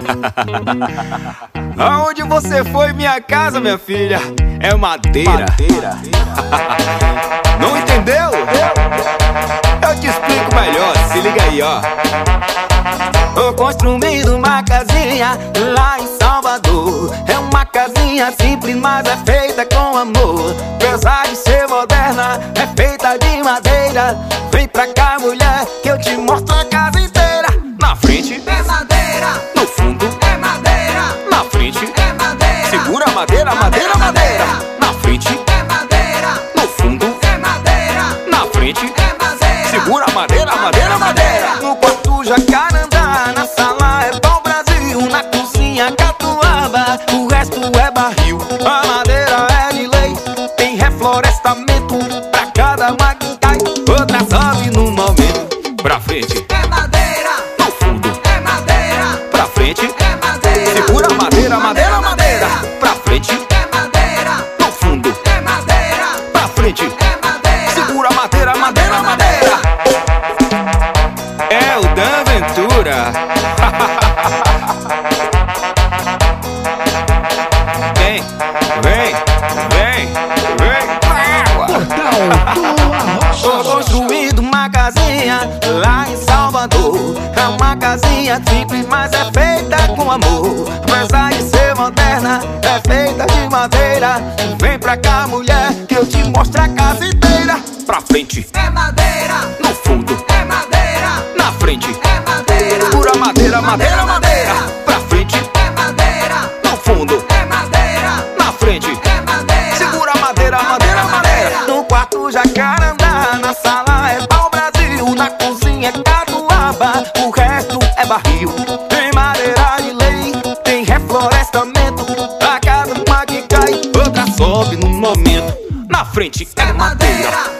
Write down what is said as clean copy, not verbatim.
Aonde você foi, minha casa, minha filha? É madeira. Não entendeu? Eu te explico melhor, se liga aí, ó. Tô construindo uma casinha lá em Salvador. É uma casinha simples, mas é feita com amor. Apesar de ser moderna, é feita de madeira. Vem pra cá, mulher, que eu te mostro a casa inteira. Na frente é madeira, no fundo é madeira, na frente é madeira. segura a madeira, madeira, madeira. Na frente É madeira, no fundo é madeira, na frente é madeira. segura a madeira, madeira, madeira. No quarto jacarandá, na sala é pau-brasil, na cozinha catuaba, o resto é barril. A madeira é de lei, tem reflorestamento pra cada uma que cai, outra sobe no momento. Pra frente É madeira, no fundo é madeira, pra frente é madeira. segura a madeira, madeira, madeira. Pra frente É madeira, no fundo é madeira, pra frente é madeira. segura a madeira, madeira, madeira. É o Dan Ventura. Vem, vem, vem, vem. Tô construindo uma casinha lá em Salvador. É uma casinha simples, mas é feita com amor. Apesar de ser moderna, é feita de madeira. Vem pra cá, mulher, que eu te mostro a casa inteira. Pra frente, É madeira, no fundo, é madeira, na frente é madeira. segura a madeira, madeira, madeira. Pra frente, É madeira, no fundo, é madeira, na frente é madeira. segura a madeira, madeira, madeira. No quarto jacarandá, na sala é pau-brasil, na cozinha é catuaba, o resto é barril. Tem madeira de lei, tem reflorestamento, a cada uma que cai, outra sobe no momento. Na frente é madeira,